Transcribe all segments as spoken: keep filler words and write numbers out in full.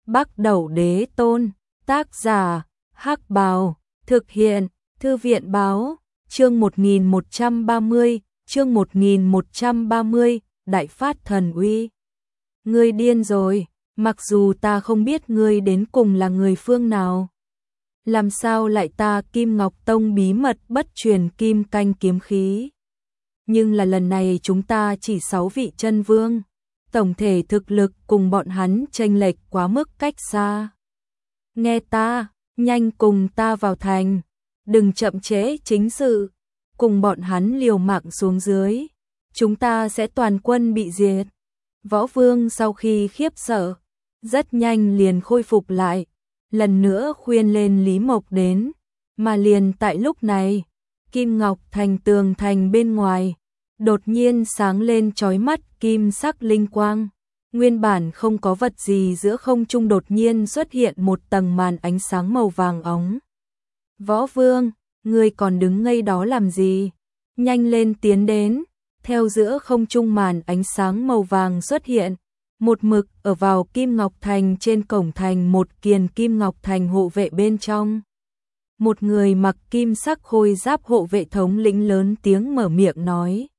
Bắc Đẩu Đế Tôn, tác giả, Hắc Bào, thực hiện, Thư viện báo, chương một nghìn một trăm ba mươi, chương một nghìn một trăm ba mươi, Đại Phát Thần Uy. Ngươi điên rồi, mặc dù ta không biết ngươi đến cùng là người phương nào. Làm sao lại ta Kim Ngọc Tông bí mật bất truyền kim canh kiếm khí. Nhưng là lần này chúng ta chỉ sáu vị chân vương. Tổng thể thực lực cùng bọn hắn chênh lệch quá mức cách xa. Nghe ta, nhanh cùng ta vào thành, đừng chậm trễ chính sự, cùng bọn hắn liều mạng xuống dưới, chúng ta sẽ toàn quân bị diệt. Võ Vương sau khi khiếp sợ, rất nhanh liền khôi phục lại, lần nữa khuyên lên Lý Mộc đến, mà liền tại lúc này, Kim Ngọc Thành tường thành bên ngoài, đột nhiên sáng lên chói mắt kim sắc linh quang. Nguyên bản không có vật gì giữa không trung đột nhiên xuất hiện một tầng màn ánh sáng màu vàng óng. Võ Vương, ngươi còn đứng ngây đó làm gì? Nhanh lên tiến đến. Theo giữa không trung màn ánh sáng màu vàng xuất hiện, một mực ở vào Kim Ngọc Thành trên cổng thành một kiền Kim Ngọc Thành hộ vệ bên trong. Một người mặc kim sắc khôi giáp hộ vệ thống lĩnh lớn tiếng mở miệng nói.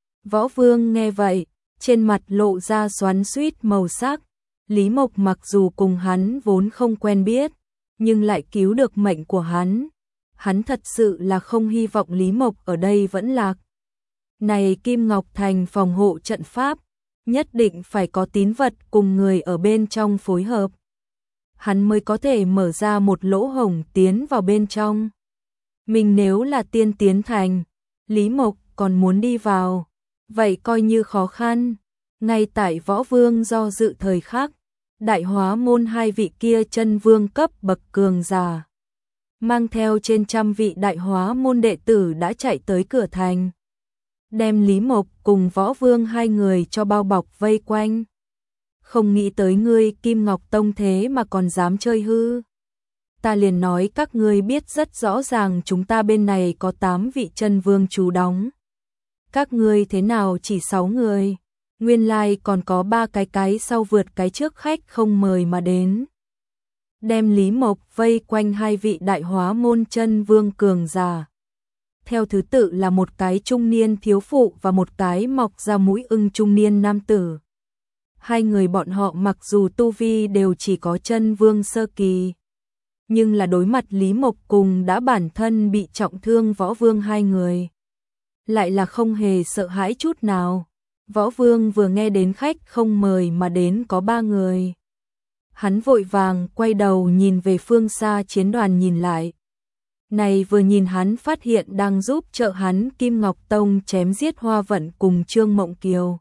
Võ Vương nghe vậy, trên mặt lộ ra xoắn xuýt màu sắc. Lý Mộc mặc dù cùng hắn vốn không quen biết, nhưng lại cứu được mệnh của hắn. Hắn thật sự là không hy vọng Lý Mộc ở đây vẫn lạc. Này Kim Ngọc Thành phòng hộ trận pháp, nhất định phải có tín vật cùng người ở bên trong phối hợp. Hắn mới có thể mở ra một lỗ hổng tiến vào bên trong. Mình nếu là tiên tiến thành, Lý Mộc còn muốn đi vào, vậy coi như khó khăn. Ngay tại Võ Vương do dự thời khắc, Đại Hóa Môn hai vị kia chân vương cấp bậc cường giả, mang theo trên trăm vị Đại Hóa Môn đệ tử đã chạy tới cửa thành, đem Lý Mộc cùng Võ Vương hai người cho bao bọc vây quanh. Không nghĩ tới ngươi Kim Ngọc Tông thế mà còn dám chơi hư. Ta liền nói các ngươi biết rất rõ ràng chúng ta bên này có tám vị chân vương trú đóng. Các ngươi thế nào chỉ sáu người, nguyên lai còn có ba cái cái sau vượt cái trước khách không mời mà đến. Đem Lý Mộc vây quanh hai vị Đại Hóa Môn chân vương cường giả. Theo thứ tự là một cái trung niên thiếu phụ và một cái mọc ra mũi ưng trung niên nam tử. Hai người bọn họ mặc dù tu vi đều chỉ có chân vương sơ kỳ, nhưng là đối mặt Lý Mộc cùng đã bản thân bị trọng thương Võ Vương hai người, lại là không hề sợ hãi chút nào. Võ Vương vừa nghe đến khách không mời mà đến có ba người, hắn vội vàng quay đầu nhìn về phương xa chiến đoàn nhìn lại. Này vừa nhìn hắn phát hiện đang giúp trợ hắn Kim Ngọc Tông chém giết Hoa Vận cùng Trương Mộng Kiều.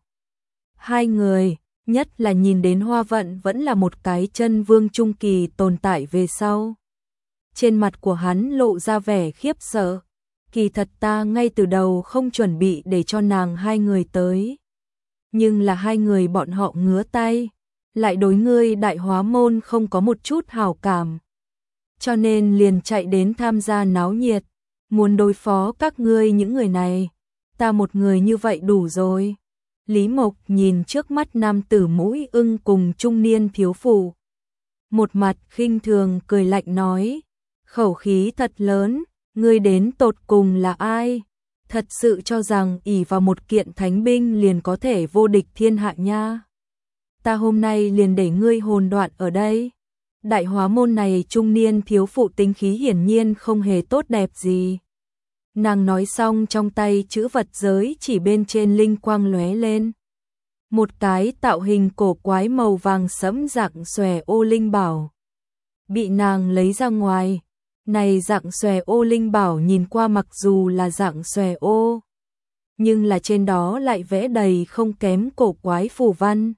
Hai người, nhất là nhìn đến Hoa Vận vẫn là một cái chân vương trung kỳ tồn tại về sau. Trên mặt của hắn lộ ra vẻ khiếp sợ. Kỳ thật ta ngay từ đầu không chuẩn bị để cho nàng hai người tới. Nhưng là hai người bọn họ ngứa tay, lại đối ngươi Đại Hóa Môn không có một chút hảo cảm. Cho nên liền chạy đến tham gia náo nhiệt, muốn đối phó các ngươi những người này. Ta một người như vậy đủ rồi. Lý Mộc nhìn trước mắt nam tử mũi ưng cùng trung niên thiếu phụ, một mặt khinh thường cười lạnh nói, khẩu khí thật lớn, ngươi đến tột cùng là ai? Thật sự cho rằng ỷ vào một kiện thánh binh liền có thể vô địch thiên hạ nha? Ta hôm nay liền để ngươi hồn đoạn ở đây. Đại Hóa Môn này trung niên thiếu phụ tính khí hiển nhiên không hề tốt đẹp gì. Nàng nói xong trong tay chữ vật giới chỉ bên trên linh quang lóe lên. Một cái tạo hình cổ quái màu vàng sẫm dạng xòe ô linh bảo bị nàng lấy ra ngoài. Này dạng xòe ô linh bảo nhìn qua mặc dù là dạng xòe ô, nhưng là trên đó lại vẽ đầy không kém cổ quái phù văn.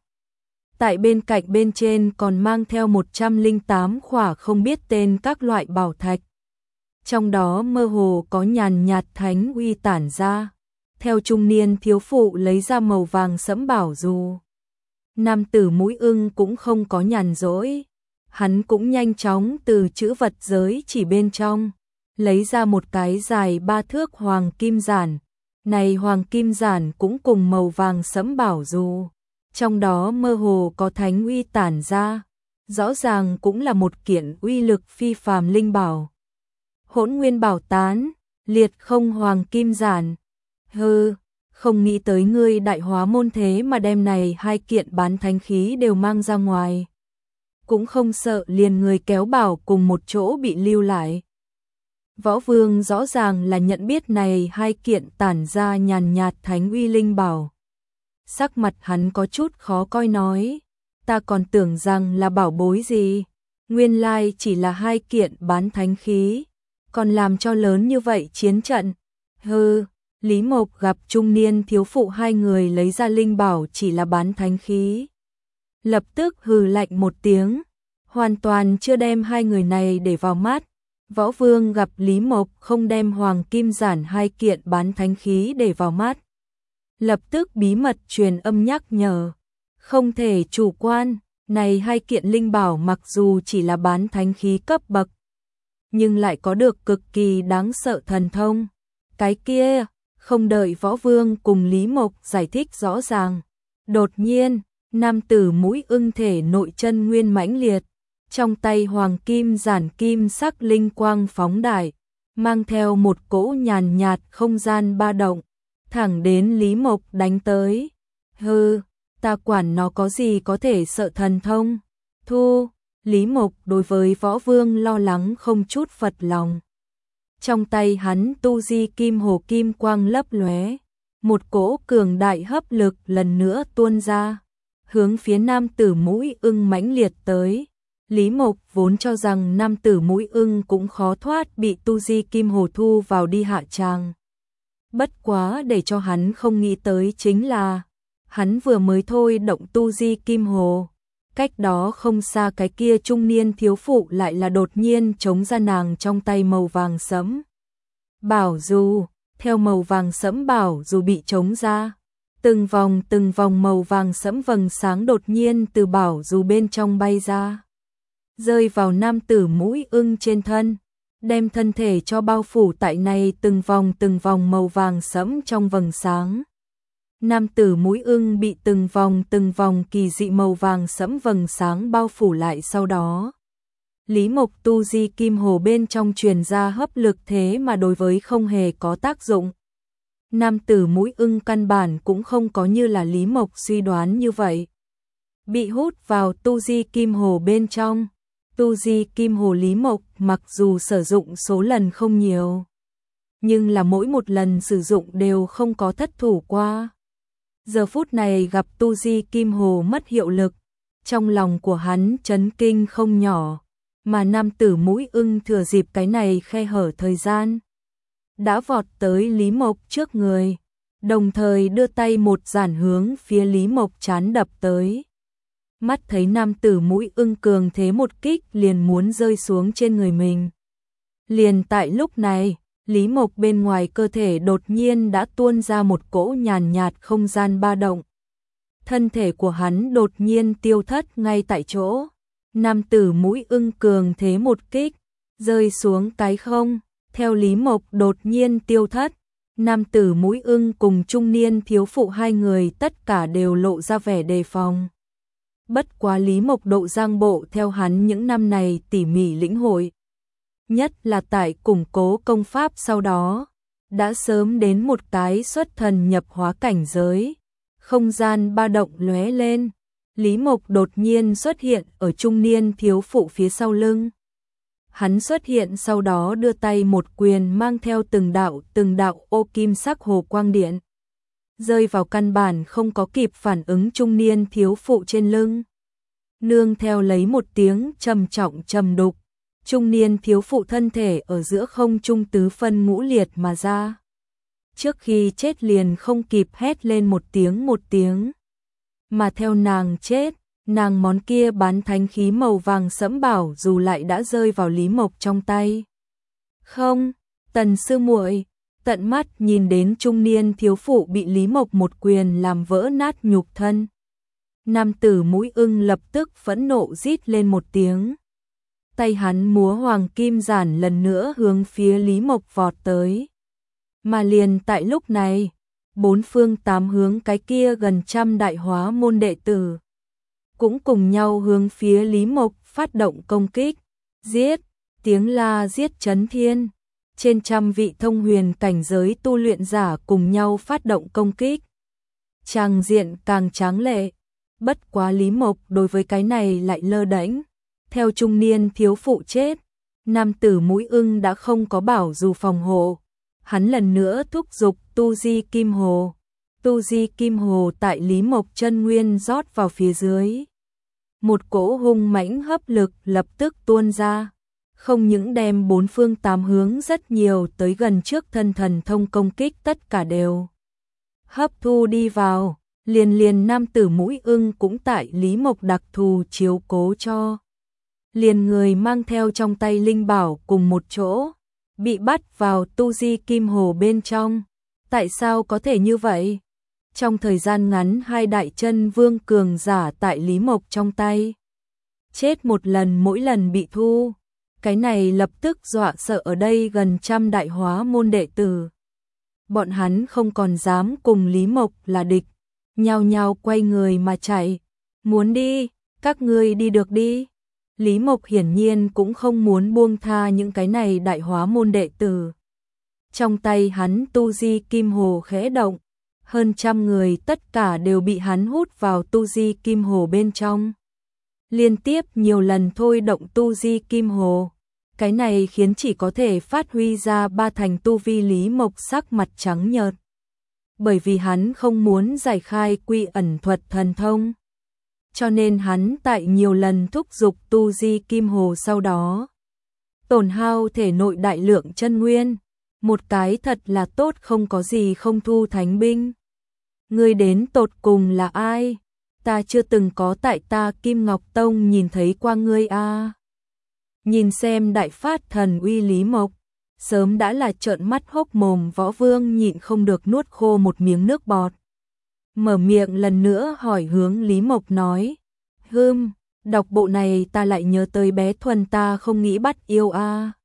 Tại bên cạnh bên trên còn mang theo một trăm lẻ tám khỏa không biết tên các loại bảo thạch. Trong đó mơ hồ có nhàn nhạt thánh uy tản ra. Theo trung niên thiếu phụ lấy ra màu vàng sẫm bảo dù. Nam tử mũi ưng cũng không có nhàn rỗi. Hắn cũng nhanh chóng từ chữ vật giới chỉ bên trong, lấy ra một cái dài ba thước hoàng kim giản. Này hoàng kim giản cũng cùng màu vàng sẫm bảo dù. Trong đó mơ hồ có thánh uy tản ra. rõ ràng cũng là một kiện uy lực phi phàm linh bảo. Hỗn Nguyên Bảo Tán, liệt không hoàng kim giản. Hừ, không nghĩ tới ngươi đại hóa môn thế mà đem này hai kiện bán thánh khí đều mang ra ngoài. Cũng không sợ liền người kéo bảo cùng một chỗ bị lưu lại. Võ Vương rõ ràng là nhận biết này hai kiện tản ra nhàn nhạt thánh uy linh bảo. Sắc mặt hắn có chút khó coi nói, ta còn tưởng rằng là bảo bối gì, nguyên lai chỉ là hai kiện bán thánh khí, còn làm cho lớn như vậy chiến trận. Hừ, Lý Mộc gặp trung niên thiếu phụ hai người lấy ra linh bảo chỉ là bán thánh khí. Lập tức hừ lạnh một tiếng, hoàn toàn chưa đem hai người này để vào mắt. Võ Vương gặp Lý Mộc không đem hoàng kim giản hai kiện bán thánh khí để vào mắt. Lập tức bí mật truyền âm nhắc nhở, không thể chủ quan, này hai kiện linh bảo mặc dù chỉ là bán thánh khí cấp bậc, nhưng lại có được cực kỳ đáng sợ thần thông. Cái kia, không đợi Võ Vương cùng Lý Mộc giải thích rõ ràng. Đột nhiên, nam tử mũi ưng thể nội chân nguyên mãnh liệt, trong tay hoàng kim giản kim sắc linh quang phóng đại, mang theo một cỗ nhàn nhạt không gian ba động, thẳng đến Lý Mộc đánh tới. Hừ, ta quản nó có gì có thể sợ thần thông. Thu, Lý Mộc đối với Võ Vương lo lắng không chút phật lòng. Trong tay hắn tu di kim hồ kim quang lấp lóe, một cỗ cường đại hấp lực lần nữa tuôn ra, hướng phía nam tử mũi ưng mãnh liệt tới. Lý Mộc vốn cho rằng nam tử mũi ưng cũng khó thoát bị tu di kim hồ thu vào đi hạ tràng. Bất quá để cho hắn không nghĩ tới chính là, hắn vừa mới thôi động tu di kim hồ, cách đó không xa cái kia trung niên thiếu phụ lại là đột nhiên chống ra nàng trong tay màu vàng sẫm. Bảo dù, theo màu vàng sẫm bảo dù bị chống ra, từng vòng từng vòng màu vàng sẫm vầng sáng đột nhiên từ bảo dù bên trong bay ra, rơi vào nam tử mũi ưng trên thân, đem thân thể cho bao phủ tại này từng vòng từng vòng màu vàng sẫm trong vầng sáng. Nam tử mũi ưng bị từng vòng từng vòng kỳ dị màu vàng sẫm vầng sáng bao phủ lại, sau đó Lý Mộc tu di kim hồ bên trong truyền ra hấp lực thế mà đối với không hề có tác dụng. Nam tử mũi ưng căn bản cũng không có như là Lý Mộc suy đoán như vậy, bị hút vào tu di kim hồ bên trong. Tu di kim hồ Lý Mộc mặc dù sử dụng số lần không nhiều, nhưng là mỗi một lần sử dụng đều không có thất thủ qua. Giờ phút này gặp tu di kim hồ mất hiệu lực, trong lòng của hắn chấn kinh không nhỏ, mà nam tử mũi ưng thừa dịp cái này khe hở thời gian, đã vọt tới Lý Mộc trước người, đồng thời đưa tay một giản hướng phía Lý Mộc trán đập tới. Mắt thấy nam tử mũi ưng cường thế một kích liền muốn rơi xuống trên người mình. Liền tại lúc này, Lý Mộc bên ngoài cơ thể đột nhiên đã tuôn ra một cỗ nhàn nhạt không gian ba động. Thân thể của hắn đột nhiên tiêu thất ngay tại chỗ. Nam tử mũi ưng cường thế một kích, rơi xuống cái không, theo Lý Mộc đột nhiên tiêu thất. Nam tử mũi ưng cùng trung niên thiếu phụ hai người tất cả đều lộ ra vẻ đề phòng. Bất quá Lý Mộc độ giang bộ theo hắn những năm này tỉ mỉ lĩnh hội, nhất là tại củng cố công pháp sau đó, đã sớm đến một cái xuất thần nhập hóa cảnh giới. Không gian ba động lóe lên, Lý Mộc đột nhiên xuất hiện ở trung niên thiếu phụ phía sau lưng. Hắn xuất hiện sau đó đưa tay một quyền mang theo từng đạo từng đạo ô kim sắc hồ quang điện, rơi vào căn bản không có kịp phản ứng trung niên thiếu phụ trên lưng. Nương theo lấy một tiếng trầm trọng trầm đục, trung niên thiếu phụ thân thể ở giữa không trung tứ phân ngũ liệt mà ra. Trước khi chết liền không kịp hét lên một tiếng một tiếng. Mà theo nàng chết, nàng món kia bán thánh khí màu vàng sẫm bảo dù lại đã rơi vào Lý Mộc trong tay. Không, Tần sư muội, tận mắt nhìn đến trung niên thiếu phụ bị Lý Mộc một quyền làm vỡ nát nhục thân. Nam tử mũi ưng lập tức phẫn nộ rít lên một tiếng. Tay hắn múa hoàng kim giản lần nữa hướng phía Lý Mộc vọt tới. Mà liền tại lúc này, bốn phương tám hướng cái kia gần trăm đại hóa môn đệ tử, cũng cùng nhau hướng phía Lý Mộc phát động công kích. Giết, tiếng la giết chấn thiên. Trên trăm vị thông huyền cảnh giới tu luyện giả cùng nhau phát động công kích. Tràng diện càng tráng lệ. Bất quá Lý Mộc đối với cái này lại lơ đễnh. Theo trung niên thiếu phụ chết, nam tử mũi ưng đã không có bảo dù phòng hộ. Hắn lần nữa thúc giục tu di kim hồ. Tu di kim hồ tại Lý Mộc chân nguyên rót vào phía dưới. Một cỗ hung mãnh hấp lực lập tức tuôn ra. Không những đem bốn phương tám hướng rất nhiều tới gần trước thân thần thông công kích tất cả đều hấp thu đi vào. Liền liền nam tử mũi ưng cũng tại Lý Mộc đặc thù chiếu cố cho. Liền người mang theo trong tay linh bảo cùng một chỗ, bị bắt vào tu di kim hồ bên trong. Tại sao có thể như vậy? Trong thời gian ngắn hai đại chân vương cường giả tại Lý Mộc trong tay. Chết một lần mỗi lần bị thu. Cái này lập tức dọa sợ ở đây gần trăm đại hóa môn đệ tử. Bọn hắn không còn dám cùng Lý Mộc là địch. Nhao nhao quay người mà chạy. Muốn đi, các ngươi đi được đi. Lý Mộc hiển nhiên cũng không muốn buông tha những cái này đại hóa môn đệ tử. Trong tay hắn tu di kim hồ khẽ động. Hơn trăm người tất cả đều bị hắn hút vào tu di kim hồ bên trong. Liên tiếp nhiều lần thôi động tu di kim hồ. Cái này khiến chỉ có thể phát huy ra ba thành tu vi Lý Mộc sắc mặt trắng nhợt. Bởi vì hắn không muốn giải khai quy ẩn thuật thần thông. Cho nên hắn tại nhiều lần thúc giục tu di kim hồ sau đó. Tổn hao thể nội đại lượng chân nguyên. Một cái thật là tốt không có gì không thu thánh binh. Ngươi đến tột cùng là ai? Ta chưa từng có tại ta Kim Ngọc Tông nhìn thấy qua ngươi a. À. Nhìn xem đại phát thần uy Lý Mộc, sớm đã là trợn mắt hốc mồm. Võ Vương nhịn không được nuốt khô một miếng nước bọt. Mở miệng lần nữa hỏi hướng Lý Mộc nói, hừm, đọc bộ này ta lại nhớ tới bé Thuần ta không nghĩ bắt yêu a. À.